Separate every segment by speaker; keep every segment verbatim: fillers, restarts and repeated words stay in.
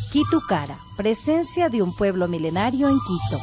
Speaker 1: Quitucara, presencia de un pueblo milenario en Quito.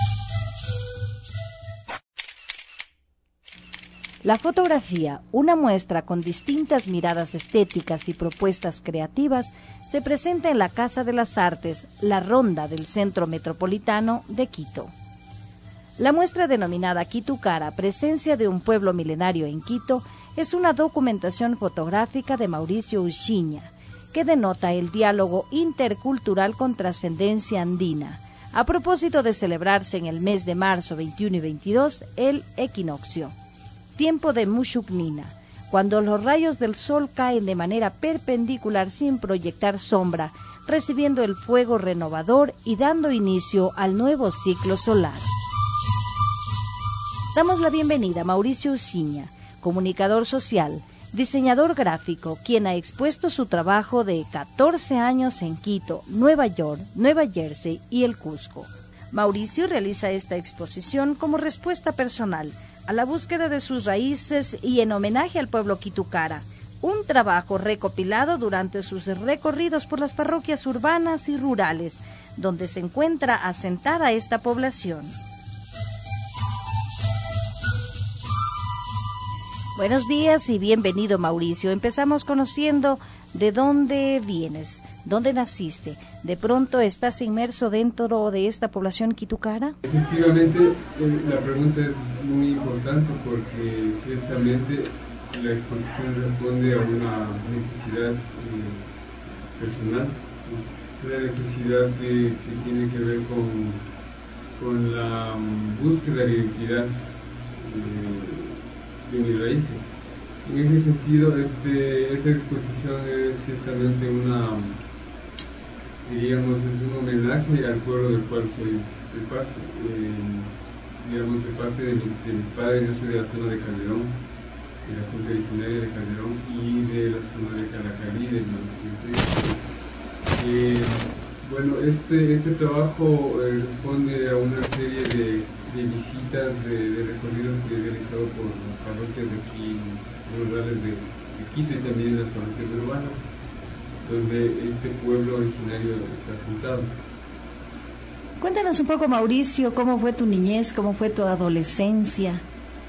Speaker 1: La fotografía, una muestra con distintas miradas estéticas y propuestas creativas, se presenta en la Casa de las Artes, La Ronda del Centro Metropolitano de Quito. La muestra denominada Quitucara, presencia de un pueblo milenario en Quito, es una documentación fotográfica de Mauricio Uchiña, que denota el diálogo intercultural con trascendencia andina, a propósito de celebrarse en el mes de marzo veintiuno y veintidós el equinoccio, tiempo de Mushuknina, cuando los rayos del sol caen de manera perpendicular sin proyectar sombra, recibiendo el fuego renovador y dando inicio al nuevo ciclo solar. Damos la bienvenida a Mauricio Uchiña, comunicador social, diseñador gráfico, quien ha expuesto su trabajo de catorce años en Quito, Nueva York, Nueva Jersey y el Cusco. Mauricio realiza esta exposición como respuesta personal a la búsqueda de sus raíces y en homenaje al pueblo quitucara, un trabajo recopilado durante sus recorridos por las parroquias urbanas y rurales, donde se encuentra asentada esta población. Buenos días y bienvenido, Mauricio. Empezamos conociendo de dónde vienes, dónde naciste. ¿De pronto estás inmerso dentro de esta población quitucara?
Speaker 2: Efectivamente, eh, la pregunta es muy importante porque ciertamente la exposición responde a una necesidad eh, personal, una necesidad que, que tiene que ver con, con la um, búsqueda de identidad eh, de mis raíces. En ese sentido, este, esta exposición es ciertamente una, diríamos, es un homenaje al pueblo del cual soy, soy parte. Eh, digamos, de parte de mis, de mis padres, yo soy de la zona de Calderón, de la zona originaria de Calderón y de la zona de Caracarí, del norte. Eh, bueno, este, este trabajo eh, responde a una serie de, de visitas, de, de recorridos que he realizado por las parroquias de aquí, rurales de, de Quito y también las parroquias urbanas, donde este pueblo originario está asentado.
Speaker 1: Cuéntanos un poco, Mauricio, cómo fue tu niñez, cómo fue tu adolescencia.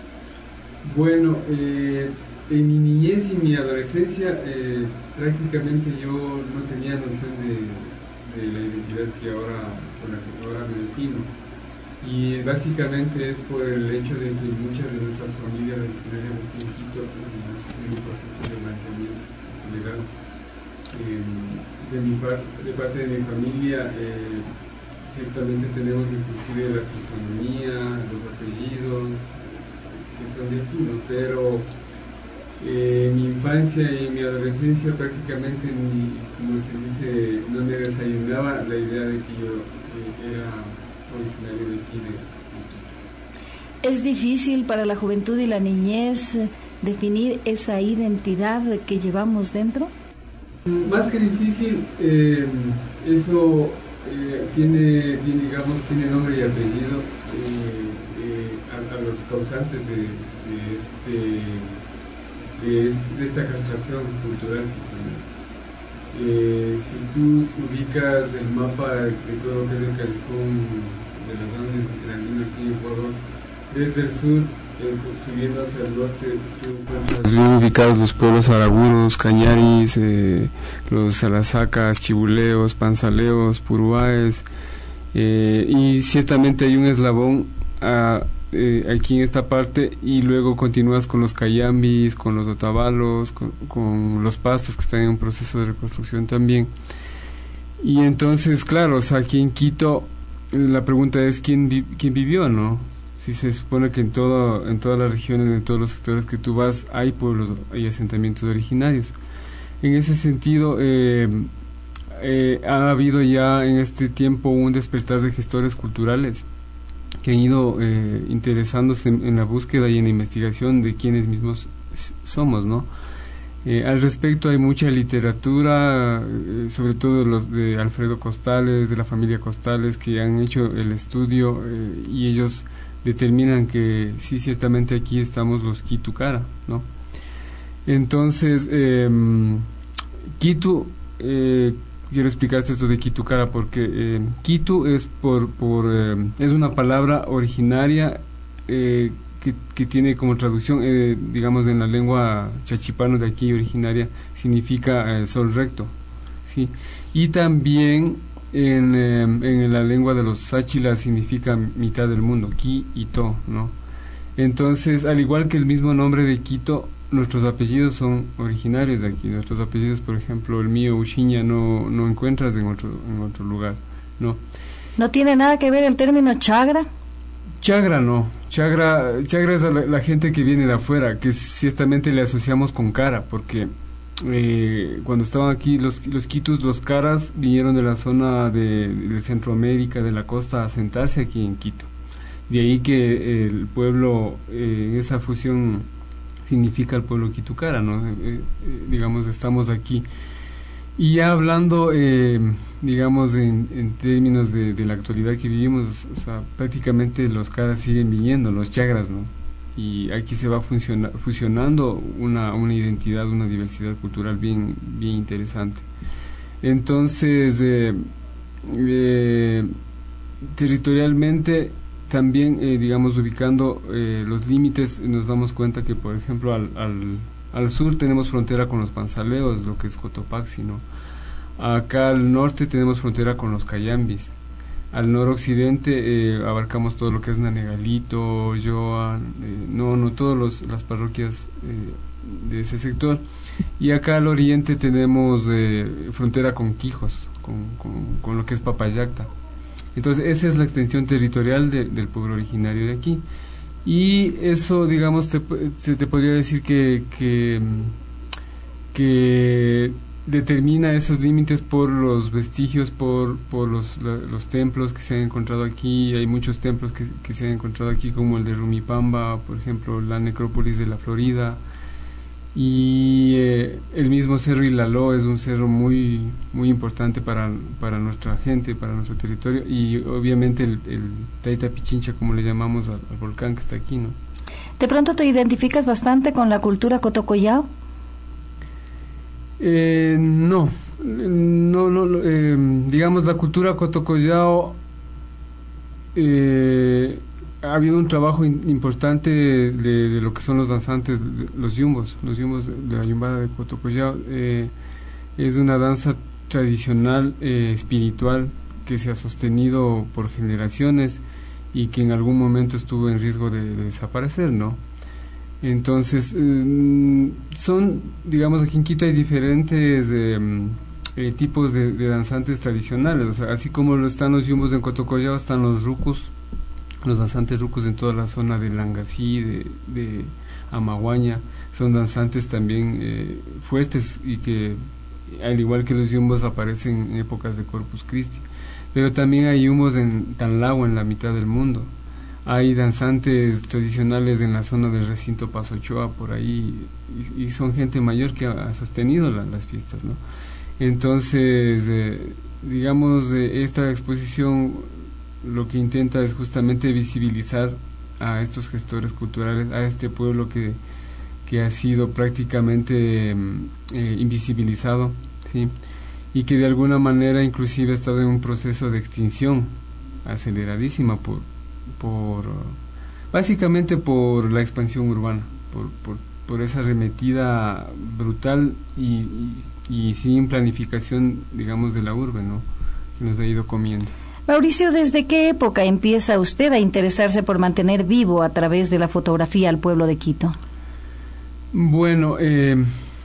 Speaker 2: Bueno, eh, en mi niñez y mi adolescencia eh, prácticamente yo no tenía noción de, de la identidad que ahora, con la que ahora me defino. Y básicamente es por el hecho de que muchas de nuestras familias originarias de Quito han sufrido un proceso de blanqueamiento legal. Eh, de, mi par, de parte de mi familia, eh, ciertamente tenemos inclusive la fisonomía, los apellidos, que son de aquí, ¿no? Pero eh, mi infancia y mi adolescencia prácticamente, ni, como se dice, no me desayunaba la idea de que yo eh, era originario de aquí, de, de Quito.
Speaker 1: ¿Es difícil para la juventud y la niñez definir esa identidad que llevamos dentro?
Speaker 2: Más que difícil, eh, eso eh, tiene, tiene, digamos, tiene nombre y apellido eh, eh, a, a los causantes de, de, este, de, de esta castración cultural sistémica. Eh, si tú ubicas el mapa de todo lo que es el Callejón de los Andes, el Andino aquí en Ecuador, desde el sur, eh, subiendo hacia el norte, tú encuentras bien ubicados los pueblos araguros, Cañaris, eh, los Alazacas, Chibuleos, Panzaleos, Puruáes, eh, y ciertamente hay un eslabón a, eh, aquí en esta parte, y luego continúas con los Cayambis, con los Otavalos, con, con los Pastos, que están en un proceso de reconstrucción también. Y entonces, claro, o sea, aquí en Quito la pregunta es quién vi, quién vivió, ¿no? Si se supone que en todo, en todas las regiones, en todos los sectores que tú vas, hay pueblos, hay asentamientos originarios. En ese sentido, eh, eh, ha habido ya en este tiempo un despertar de gestores culturales que han ido eh, interesándose en, en la búsqueda y en la investigación de quiénes mismos somos, ¿no? Eh, al respecto hay mucha literatura, eh, sobre todo los de Alfredo Costales, de la familia Costales, que han hecho el estudio eh, y ellos determinan que sí, ciertamente aquí estamos los Quitucara, ¿no? Entonces, eh, Quito, eh, quiero explicarte esto de Quitucara, porque eh, Quitu es por, por eh, es una palabra originaria eh, que, que tiene como traducción, eh, digamos, en la lengua chachipano de aquí originaria, significa eh, sol recto, ¿sí? Y también en, eh, en la lengua de los sáchilas significa mitad del mundo, Qui y To, ¿no? Entonces, al igual que el mismo nombre de Quito, nuestros apellidos son originarios de aquí. Nuestros apellidos, por ejemplo, el mío, Uchiña, no, no encuentras en otro, en otro lugar, ¿no?
Speaker 1: ¿No tiene nada que ver el término chagra?
Speaker 2: Chagra no, chagra, chagra es la, la gente que viene de afuera, que ciertamente le asociamos con cara, porque eh, cuando estaban aquí los, los quitus, los caras vinieron de la zona de, de Centroamérica, de la costa, a asentarse aquí en Quito. De ahí que el pueblo, eh, esa fusión significa el pueblo Quitucara, ¿no? Eh, eh, digamos, estamos aquí. Y ya hablando, eh, digamos, en, en términos de, de la actualidad que vivimos, o sea, prácticamente los caras siguen viniendo, los chagras, ¿no? Y aquí se va fusiona, fusionando una, una identidad, una diversidad cultural bien, bien interesante. Entonces, eh, eh, territorialmente, también, eh, digamos, ubicando eh, los límites, nos damos cuenta que, por ejemplo, al, al, al sur tenemos frontera con los panzaleos, lo que es Cotopaxi, ¿no? Acá al norte tenemos frontera con los cayambis. Al noroccidente eh, abarcamos todo lo que es Nanegalito, Yoan, eh, no, no, todas las parroquias eh, de ese sector. Y acá al oriente tenemos eh, frontera con Quijos, con, con, con lo que es Papayacta. Entonces esa es la extensión territorial de, del pueblo originario de aquí, y eso, digamos, te, se te podría decir que, que que determina esos límites por los vestigios, por por los, la, los templos que se han encontrado aquí. Hay muchos templos que, que se han encontrado aquí, como el de Rumipamba, por ejemplo, la necrópolis de la Florida, y eh, el mismo cerro Ilaló es un cerro muy muy importante para, para nuestra gente, para nuestro territorio, y obviamente el, el Taita Pichincha, como le llamamos al, al volcán que está aquí, ¿no?
Speaker 1: ¿De pronto te identificas bastante con la cultura cotocollao?
Speaker 2: Eh, no, no, no eh, digamos, la cultura cotocollao, eh, ha habido un trabajo in, importante de, de, de lo que son los danzantes, de, los yumbos, los yumbos de, de la yumbada de Cotocollao. Eh, es una danza tradicional, eh, espiritual, que se ha sostenido por generaciones y que en algún momento estuvo en riesgo de, de desaparecer, ¿no? Entonces, eh, son, digamos, aquí en Quito hay diferentes eh, eh, tipos de, de danzantes tradicionales, o sea, así como lo están los yumbos en Cotocollao, están los rucus, los danzantes rucos en toda la zona de Langasí, de, de Amaguaña. Son danzantes también eh, fuertes y que, al igual que los yumbos, aparecen en épocas de Corpus Christi. Pero también hay yumbos en Tanlago, en la mitad del mundo. Hay danzantes tradicionales en la zona del recinto Paso Ochoa, por ahí, y, y son gente mayor que ha, ha sostenido la, las fiestas, ¿no? Entonces, eh, digamos, eh, esta exposición lo que intenta es justamente visibilizar a estos gestores culturales, a este pueblo que, que ha sido prácticamente eh, invisibilizado, ¿sí? Y que de alguna manera inclusive ha estado en un proceso de extinción aceleradísima por, por básicamente por la expansión urbana, por, por, por esa arremetida brutal y, y, y sin planificación, digamos, de la urbe, ¿no?, que nos ha ido comiendo.
Speaker 1: Mauricio, ¿desde qué época empieza usted a interesarse por mantener vivo a través de la fotografía al pueblo de Quito?
Speaker 2: Bueno, eh,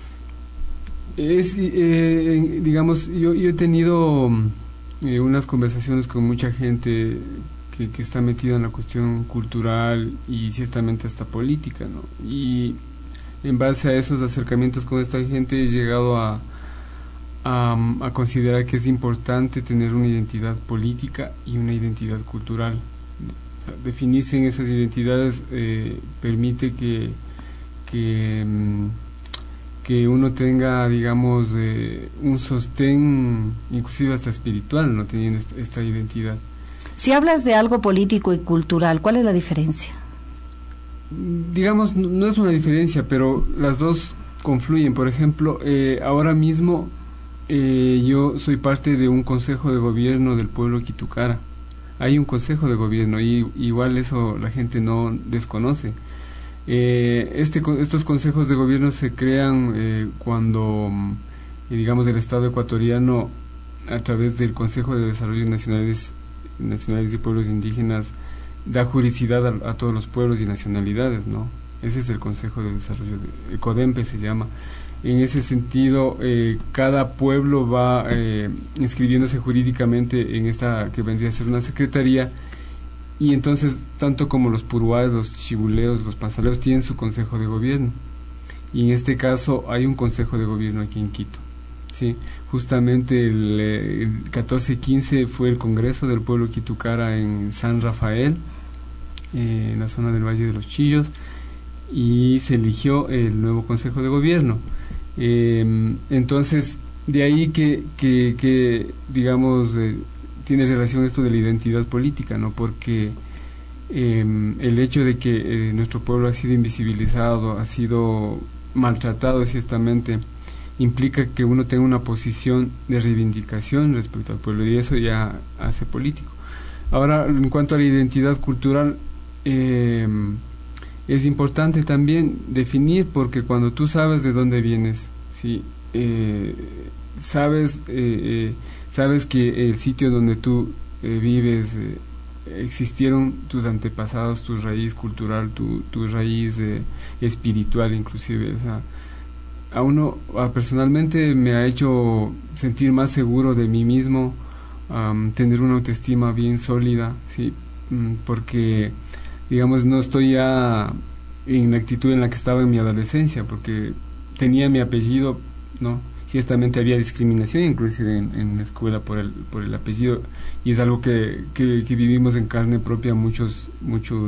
Speaker 2: es, eh, digamos, yo, yo he tenido eh, unas conversaciones con mucha gente que, que está metida en la cuestión cultural y ciertamente hasta política, ¿no? Y en base a esos acercamientos con esta gente he llegado a A, a considerar que es importante tener una identidad política y una identidad cultural. O sea, definirse en esas identidades eh, permite que que, que uno tenga, digamos, eh, un sostén inclusive hasta espiritual, no teniendo esta, esta identidad.
Speaker 1: Si hablas de algo político y cultural, ¿cuál es la diferencia?
Speaker 2: Digamos, no es una diferencia, pero las dos confluyen. Por ejemplo, eh, ahora mismo eh, yo soy parte de un consejo de gobierno del pueblo Quitucara. Hay un consejo de gobierno y igual eso la gente no desconoce. Eh, este, estos consejos de gobierno se crean eh, cuando, eh, digamos, el Estado ecuatoriano, a través del Consejo de Desarrollo Nacionales, Nacionales y Pueblos Indígenas, da juridicidad a, a todos los pueblos y nacionalidades, ¿no? Ese es el Consejo de Desarrollo, el CODEMPE se llama. En ese sentido, eh, cada pueblo va eh, inscribiéndose jurídicamente en esta que vendría a ser una secretaría, y entonces tanto como los puruáes, los chibuleos, los panzaleos tienen su consejo de gobierno, y en este caso hay un consejo de gobierno aquí en Quito. Sí, justamente el, el catorce quince fue el Congreso del Pueblo Quitucara en San Rafael, eh, en la zona del Valle de los Chillos, y se eligió el nuevo Consejo de Gobierno. Eh, entonces, de ahí que, que, que digamos, eh, tiene relación esto de la identidad política, ¿no? Porque eh, el hecho de que eh, nuestro pueblo ha sido invisibilizado, ha sido maltratado ciertamente, implica que uno tenga una posición de reivindicación respecto al pueblo, y eso ya hace político. Ahora, en cuanto a la identidad cultural, eh, es importante también definir, porque cuando tú sabes de dónde vienes, ¿sí? eh, sabes eh, eh, sabes que el sitio donde tú eh, vives, eh, existieron tus antepasados, tu raíz cultural, tu, tu raíz eh, espiritual inclusive, o sea, a uno a, personalmente me ha hecho sentir más seguro de mí mismo, um, tener una autoestima bien sólida, ¿sí? Mm, porque digamos no estoy ya en la actitud en la que estaba en mi adolescencia, porque tenía mi apellido, ¿no? Ciertamente había discriminación inclusive en, en la escuela por el por el apellido, y es algo que, que, que vivimos en carne propia muchos muchos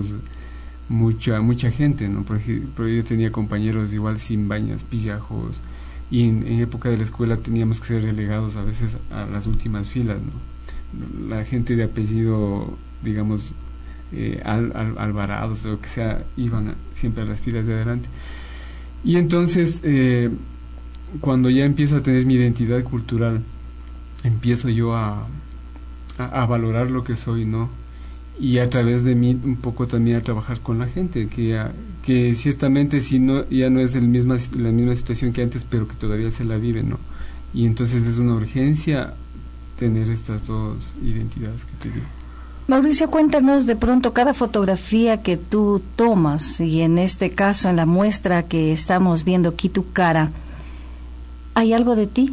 Speaker 2: mucha mucha gente, ¿no? Por ejemplo, yo tenía compañeros igual sin bañas, pillajos, y en, en época de la escuela teníamos que ser relegados a veces a las últimas filas, ¿no? La gente de apellido, digamos, eh, al, al, Alvarados o lo que sea, iban a, siempre a las filas de adelante. Y entonces, eh, cuando ya empiezo a tener mi identidad cultural, empiezo yo a, a, a valorar lo que soy, ¿no? Y a través de mí un poco también a trabajar con la gente, que, a, que ciertamente si no, ya no es el misma, la misma situación que antes, pero que todavía se la vive, ¿no? Y entonces es una urgencia tener estas dos identidades que te digo.
Speaker 1: Mauricio, cuéntanos de pronto cada fotografía que tú tomas, y en este caso en la muestra que estamos viendo Quitucara, ¿hay algo de ti?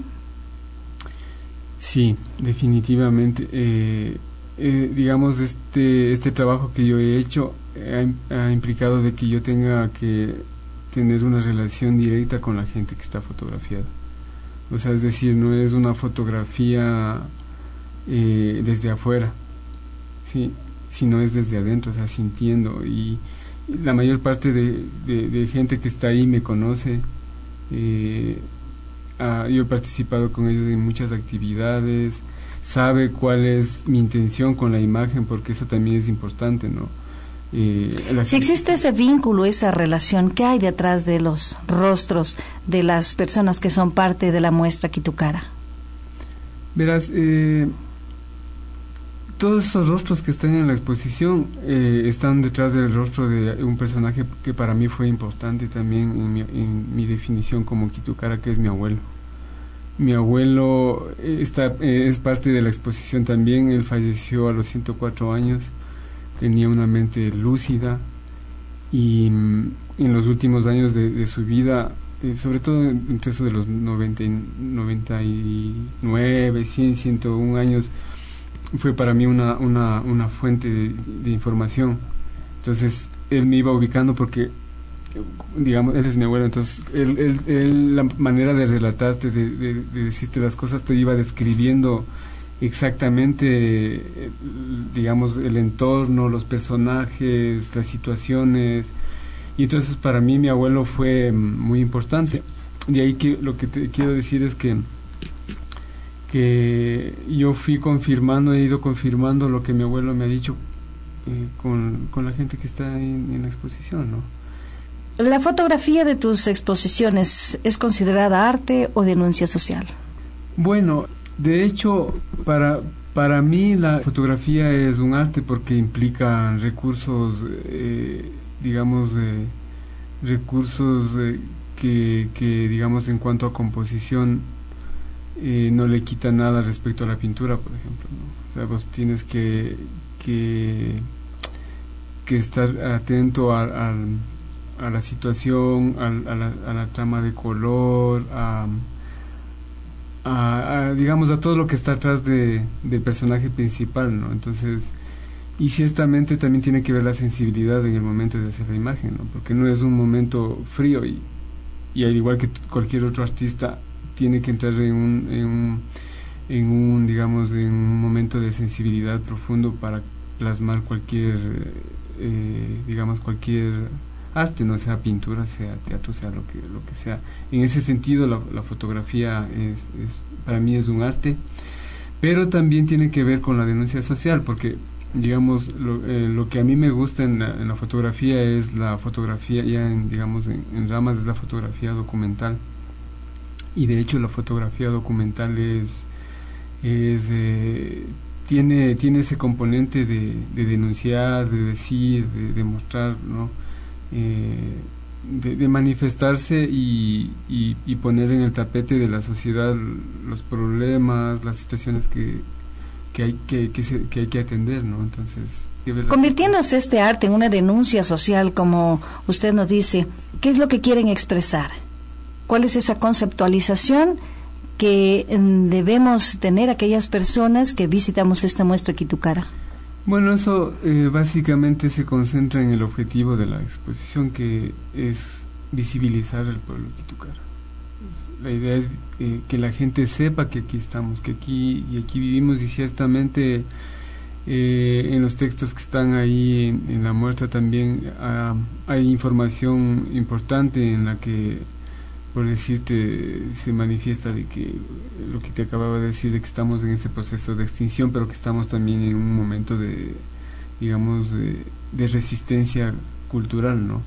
Speaker 2: Sí, definitivamente. Eh, eh, digamos, este este trabajo que yo he hecho eh, ha, ha implicado de que yo tenga que tener una relación directa con la gente que está fotografiada. O sea, es decir, no es una fotografía eh, desde afuera, sí, sino es desde adentro, o sea, sintiendo. Y la mayor parte de, de, de gente que está ahí me conoce. Eh, ah, yo he participado con ellos en muchas actividades, sabe cuál es mi intención con la imagen, porque eso también es importante, ¿no? Eh,
Speaker 1: si existe ese vínculo, esa relación, ¿qué hay detrás de los rostros de las personas que son parte de la muestra Quitucara?
Speaker 2: Verás, eh, todos esos rostros que están en la exposición eh, están detrás del rostro de un personaje que para mí fue importante también en mi, en mi definición como Quitucara, que es mi abuelo. Mi abuelo está, eh, es parte de la exposición también. Él falleció a los ciento cuatro años, tenía una mente lúcida, y mm, en los últimos años de, de su vida, eh, sobre todo entre eso de los noventa, noventa y nueve, cien, ciento uno años, fue para mí una, una, una fuente de, de información. Entonces él me iba ubicando porque, digamos, él es mi abuelo, entonces él, él, él, la manera de relatarte, de, de, de decirte las cosas, te iba describiendo exactamente, digamos, el entorno, los personajes, las situaciones. Y entonces para mí mi abuelo fue muy importante. De ahí que lo que te quiero decir es que que yo fui confirmando, he ido confirmando lo que mi abuelo me ha dicho eh, con, con la gente que está en, en la exposición, ¿no?
Speaker 1: ¿La fotografía de tus exposiciones es considerada arte o denuncia social?
Speaker 2: Bueno, de hecho, para, para mí la fotografía es un arte porque implica recursos, eh, digamos, eh, recursos eh, que, que, digamos, en cuanto a composición, eh, no le quita nada respecto a la pintura, por ejemplo, ¿no? O sea, vos tienes que, que, que estar atento a, a, a la situación, a, a, la, a la trama de color, a... A, a, digamos, a todo lo que está atrás de, del personaje principal, ¿no? Entonces, y ciertamente también tiene que ver la sensibilidad en el momento de hacer la imagen, ¿no? Porque no es un momento frío y, y al igual que cualquier otro artista tiene que entrar en un, en un, en un digamos, en un momento de sensibilidad profundo para plasmar cualquier, eh, digamos, cualquier arte, no sea pintura, sea teatro, sea lo que lo que sea. En ese sentido la, la fotografía es, es para mí es un arte, pero también tiene que ver con la denuncia social, porque digamos lo, eh, lo que a mí me gusta en la, en la fotografía es la fotografía ya en, digamos en, en ramas es la fotografía documental, y de hecho la fotografía documental es es eh, tiene tiene ese componente de, de denunciar, de decir, de demostrar, ¿no? Eh, de, de manifestarse y, y, y poner en el tapete de la sociedad los problemas, las situaciones que, que hay que, que, se, que hay que atender, ¿no? Entonces,
Speaker 1: convirtiéndose este arte en una denuncia social, como usted nos dice, ¿qué es lo que quieren expresar? ¿Cuál es esa conceptualización que mm, debemos tener aquellas personas que visitamos esta muestra Quitucara?
Speaker 2: Bueno, eso eh, básicamente se concentra en el objetivo de la exposición, que es visibilizar el pueblo quitucara. La idea es eh, que la gente sepa que aquí estamos, que aquí y aquí vivimos, y ciertamente eh, en los textos que están ahí en, en la muestra también ah, hay información importante en la que, por decirte, se manifiesta de que lo que te acababa de decir, de que estamos en ese proceso de extinción, pero que estamos también en un momento de, digamos, de, de resistencia cultural, ¿no?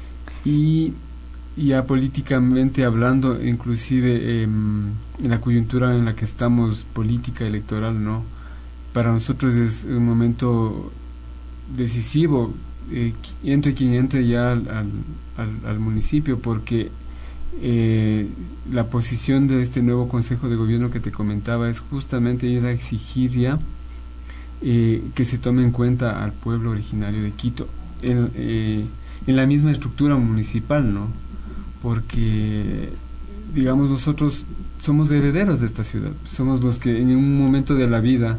Speaker 2: Y ya políticamente hablando, inclusive eh, en la coyuntura en la que estamos, política electoral, ¿no? Para nosotros es un momento decisivo, eh, entre quien entre ya al, al, al, al municipio, porque Eh, la posición de este nuevo Consejo de Gobierno que te comentaba es justamente ir a exigir ya eh, que se tome en cuenta al pueblo originario de Quito en, eh, en la misma estructura municipal, ¿no? Porque digamos nosotros somos herederos de esta ciudad, somos los que en un momento de la vida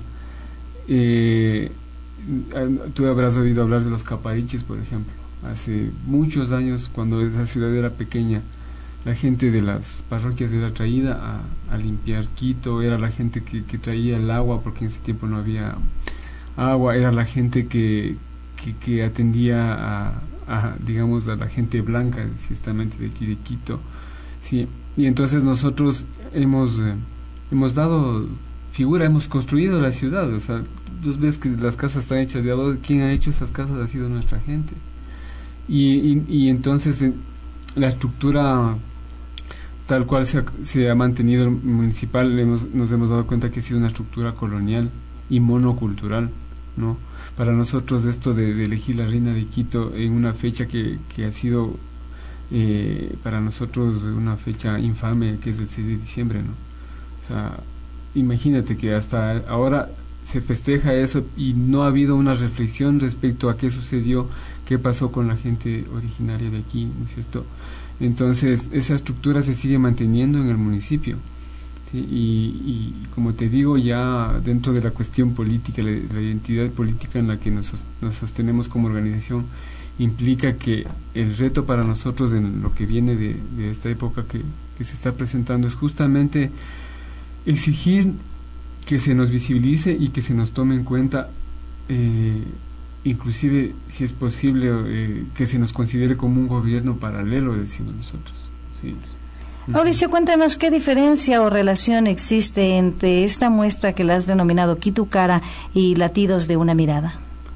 Speaker 2: eh, tú habrás oído hablar de los capariches, por ejemplo, hace muchos años cuando esa ciudad era pequeña. La gente de las parroquias era traída a, a limpiar Quito, era la gente que, que traía el agua, porque en ese tiempo no había agua, era la gente que, que, que atendía a, a, digamos, a la gente blanca, ciertamente de aquí de Quito, sí, y entonces nosotros hemos, eh, hemos dado figura, hemos construido la ciudad, o sea, tú ves que las casas están hechas de adobe, ¿quién ha hecho esas casas? Ha sido nuestra gente, y, y, y entonces eh, la estructura tal cual se ha, se ha mantenido el municipal, hemos, nos hemos dado cuenta que ha sido una estructura colonial y monocultural, ¿no? Para nosotros esto de, de elegir la reina de Quito en una fecha que, que ha sido eh, para nosotros una fecha infame, que es el seis de diciembre, ¿no? O sea, imagínate que hasta ahora se festeja eso y no ha habido una reflexión respecto a qué sucedió, qué pasó con la gente originaria de aquí, ¿no es cierto? Entonces esa estructura se sigue manteniendo en el municipio, ¿sí? y, y como te digo, ya dentro de la cuestión política, la, la identidad política en la que nos, nos sostenemos como organización, implica que el reto para nosotros en lo que viene de, de esta época que, que se está presentando es justamente exigir que se nos visibilice y que se nos tome en cuenta, eh, inclusive si es posible eh, que se nos considere como un gobierno paralelo, decimos nosotros, ¿sí?
Speaker 1: Mauricio, cuéntanos qué diferencia o relación existe entre esta muestra que la has denominado Quitucara y Latidos de una mirada.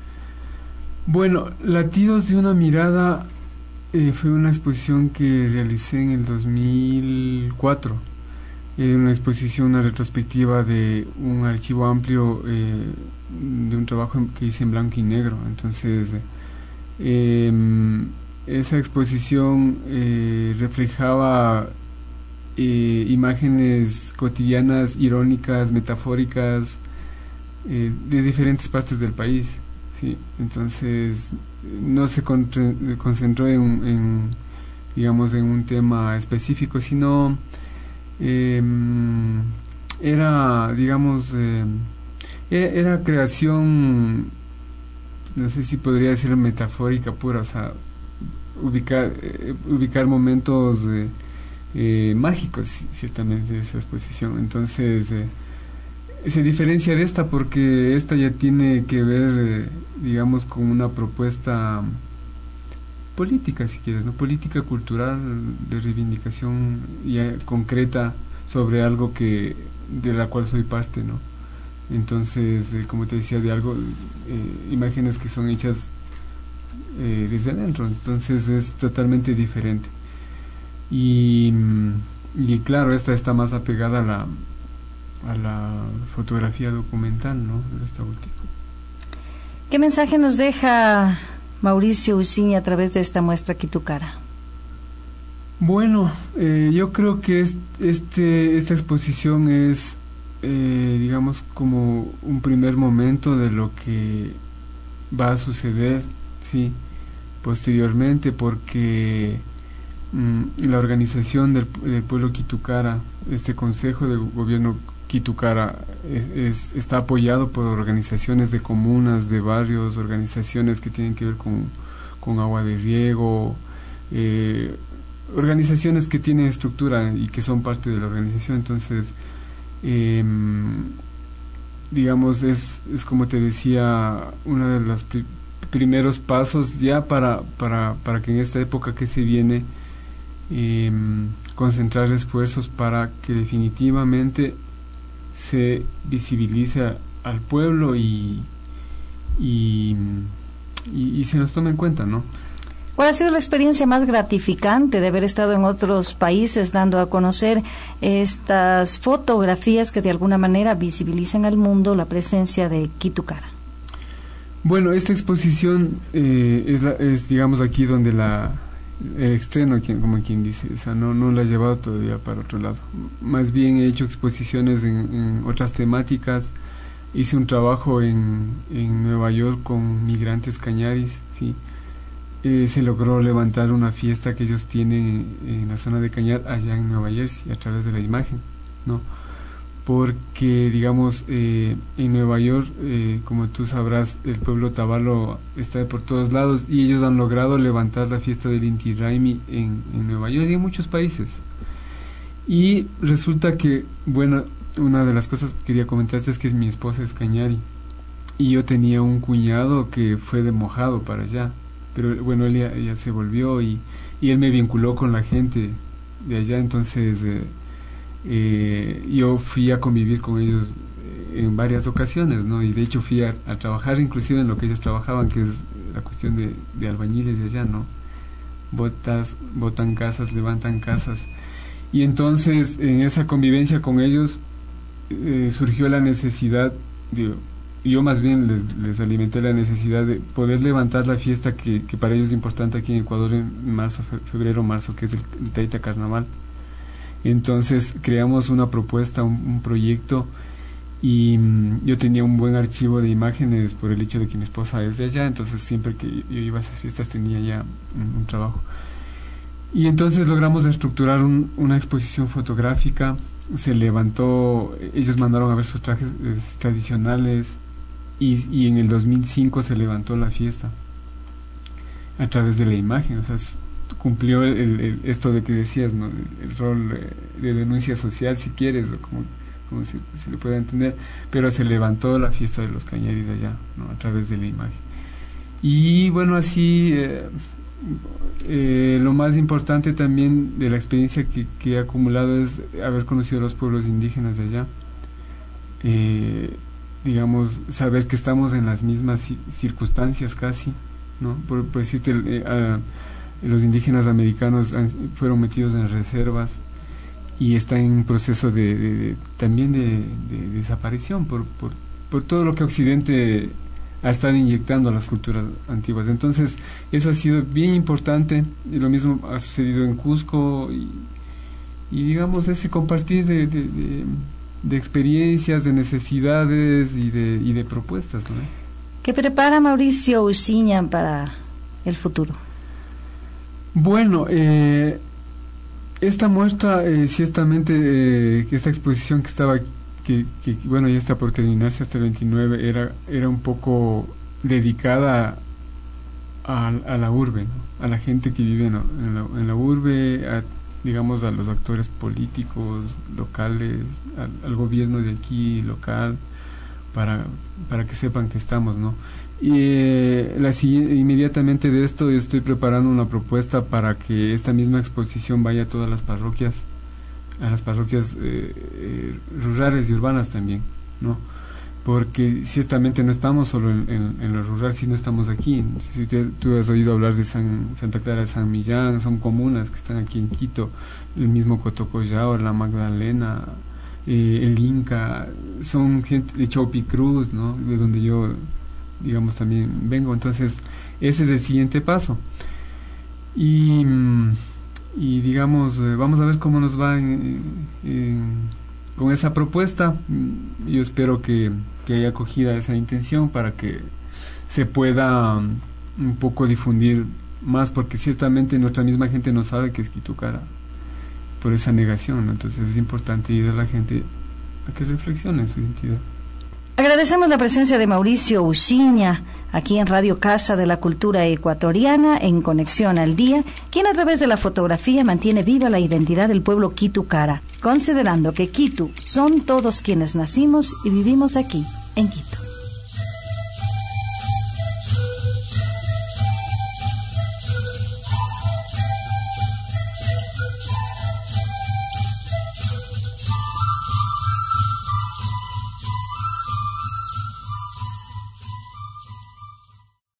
Speaker 2: Bueno, Latidos de una mirada eh, fue una exposición que realicé en el dos mil cuatro, eh, una exposición, una retrospectiva de un archivo amplio eh, de un trabajo que hice en blanco y negro. Entonces, eh, esa exposición eh, reflejaba eh, imágenes cotidianas, irónicas, metafóricas, eh, de diferentes partes del país, ¿sí? Entonces, no se contre- concentró en, en, digamos, en un tema específico, sino eh, era, digamos, eh, era, era creación, no sé si podría decir metafórica pura, o sea, ubicar eh, ubicar momentos eh, eh, mágicos, ciertamente, de esa exposición. Entonces, eh, se diferencia de esta porque esta ya tiene que ver, eh, digamos, con una propuesta política, si quieres, ¿no? Política cultural de reivindicación ya concreta sobre algo que de la cual soy parte, ¿no? Entonces, eh, como te decía, de algo, eh, imágenes que son hechas eh, desde adentro, entonces es totalmente diferente. Y, y claro, esta está más apegada a la a la fotografía documental, ¿no? Esta última.
Speaker 1: ¿Qué mensaje nos deja Mauricio Ucini a través de esta muestra Quitucara?
Speaker 2: Bueno, eh, yo creo que es, este esta exposición es, eh, digamos, como un primer momento de lo que va a suceder, sí, posteriormente, porque mmm, la organización del, del pueblo Quitucara, este Consejo de Gobierno Quitucara, es, es, está apoyado por organizaciones de comunas, de barrios, organizaciones que tienen que ver con, con agua de riego, eh, organizaciones que tienen estructura y que son parte de la organización. Entonces, eh, digamos, es, es como te decía, uno de los pri- primeros pasos ya para, para, para que en esta época que se viene, eh, concentrar esfuerzos para que definitivamente se visibilice al pueblo y, y, y, y se nos tome en cuenta, ¿no?
Speaker 1: ¿Cuál ha sido la experiencia más gratificante de haber estado en otros países dando a conocer estas fotografías que de alguna manera visibilizan al mundo la presencia de Quitucara?
Speaker 2: Bueno, esta exposición eh, es, la, es, digamos, aquí donde la el estreno, quien, como quien dice, o sea, no, no la he llevado todavía para otro lado. Más bien he hecho exposiciones en, en otras temáticas. Hice un trabajo en, en Nueva York con migrantes cañaris, sí. Eh, se logró levantar una fiesta que ellos tienen en la zona de Cañar, allá en Nueva Jersey, a través de la imagen, ¿no? Porque, digamos, eh, en Nueva York, eh, como tú sabrás, el pueblo tabalo está por todos lados y ellos han logrado levantar la fiesta del Inti Raymi en, en Nueva York y en muchos países. Y resulta que, bueno, una de las cosas que quería comentarte es que mi esposa es cañari y yo tenía un cuñado que fue de Mojado para allá, pero bueno, él ya, ya se volvió y, y él me vinculó con la gente de allá. Entonces eh, eh, yo fui a convivir con ellos en varias ocasiones, ¿no? Y de hecho fui a, a trabajar inclusive en lo que ellos trabajaban, que es la cuestión de, de albañiles de allá, ¿no? Botas, botan casas, levantan casas. Y entonces en esa convivencia con ellos eh, surgió la necesidad, digo, yo más bien les, les alimenté la necesidad de poder levantar la fiesta que, que para ellos es importante aquí en Ecuador en marzo, febrero, marzo, que es el, el Taita Carnaval. Entonces creamos una propuesta, un, un proyecto, y mmm, yo tenía un buen archivo de imágenes por el hecho de que mi esposa es de allá, entonces siempre que yo iba a esas fiestas tenía ya un, un trabajo. Y entonces logramos estructurar un, una exposición fotográfica. Se levantó, ellos mandaron a ver sus trajes eh, tradicionales, y, y en el dos mil cinco se levantó la fiesta a través de la imagen. O sea, cumplió el, el, el, esto de que decías, ¿no? el, el rol eh, de denuncia social, si quieres, o como, como se, se le puede entender, pero se levantó la fiesta de los cañaris allá, ¿no? A través de la imagen. Y bueno, así eh, eh, lo más importante también de la experiencia que, que he acumulado es haber conocido a los pueblos indígenas de allá. Eh, digamos, saber que estamos en las mismas circunstancias casi, ¿no? Por, por decirte, eh, a, los indígenas americanos han, fueron metidos en reservas, y está en proceso de, de, de también de, de, de desaparición por, por, por todo lo que Occidente ha estado inyectando a las culturas antiguas. Entonces eso ha sido bien importante, y lo mismo ha sucedido en Cusco, y, y digamos ese compartir de, de, de, de experiencias, de necesidades y de, y de propuestas, ¿no?
Speaker 1: ¿Qué prepara Mauricio Ucigna para el futuro?
Speaker 2: Bueno, eh, esta muestra, eh, ciertamente, eh, que esta exposición que estaba, que, que bueno, ya está por terminarse hasta el veintinueve, era, era un poco dedicada a, a la urbe, ¿no? A la gente que vive en la, en la, en la urbe, a, digamos, a los actores políticos locales, al, al gobierno de aquí local, para, para que sepan que estamos, ¿no? Y eh, la, inmediatamente de esto yo estoy preparando una propuesta para que esta misma exposición vaya a todas las parroquias, a las parroquias eh, eh, rurales y urbanas también, ¿no? Porque ciertamente no estamos solo en, en, en lo rural, sino estamos aquí. Si te, tú has oído hablar de San, Santa Clara de San Millán, son comunas que están aquí en Quito, el mismo Cotocollao, la Magdalena, eh, el Inca, son gente de Chaupicruz, ¿no? De donde yo, digamos, también vengo. Entonces ese es el siguiente paso, y, y digamos, eh, vamos a ver cómo nos va en, en, con esa propuesta. Yo espero que, que haya acogida esa intención para que se pueda um, un poco difundir más, porque ciertamente nuestra misma gente no sabe qué es Quitucara por esa negación, ¿no? Entonces es importante ir a la gente a que reflexione en su identidad.
Speaker 1: Agradecemos la presencia de Mauricio Ucigna aquí en Radio Casa de la Cultura Ecuatoriana, en Conexión al Día, quien a través de la fotografía mantiene viva la identidad del pueblo Quitucara, considerando que Quito son todos quienes nacimos y vivimos aquí, en Quito.